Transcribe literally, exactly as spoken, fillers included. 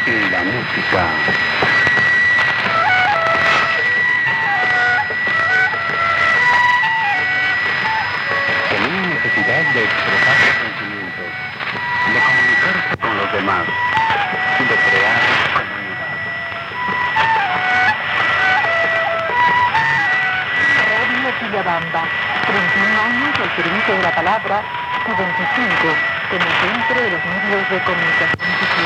y la música. Tenía necesidad de expresar sus sentimientos, de comunicarse con los demás, de crear comunidad. Radio Quillabamba, treinta y un años al servicio de la palabra, noventa y cinco, como centro de los medios de comunicación social.